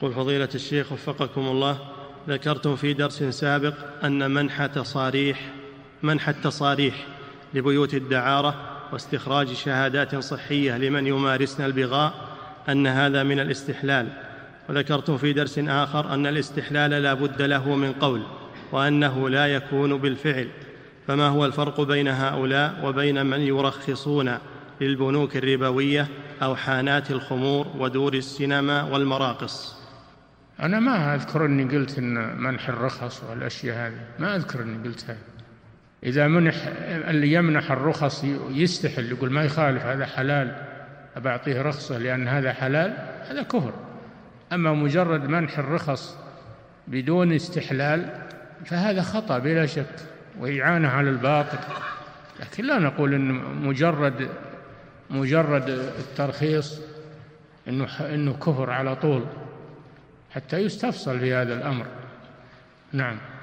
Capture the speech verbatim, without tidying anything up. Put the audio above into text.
يقول فضيلة الشيخ وفقكم الله، ذكرتم في درس سابق أن منح تصاريح منح التصاريح لبيوت الدعارة واستخراج شهادات صحية لمن يمارسن البغاء أن هذا من الاستحلال، وذكرتم في درس آخر أن الاستحلال لا بد له من قول وأنه لا يكون بالفعل، فما هو الفرق بين هؤلاء وبين من يرخصون للبنوك الربوية أو حانات الخمور ودور السينما والمراقص؟ أنا ما أذكر أني قلت أن منح الرخص والأشياء هذه، ما أذكر أني قلت هذا. إذا منح اللي يمنح الرخص يستحل، يقول ما يخالف هذا حلال أبعطيه رخصة لأن هذا حلال، هذا كفر. أما مجرد منح الرخص بدون استحلال فهذا خطأ بلا شك وإعانة على الباطل، لكن لا نقول أن مجرد مجرد الترخيص إنه إنه كفر على طول، حتى يستفصل في هذا الأمر. نعم.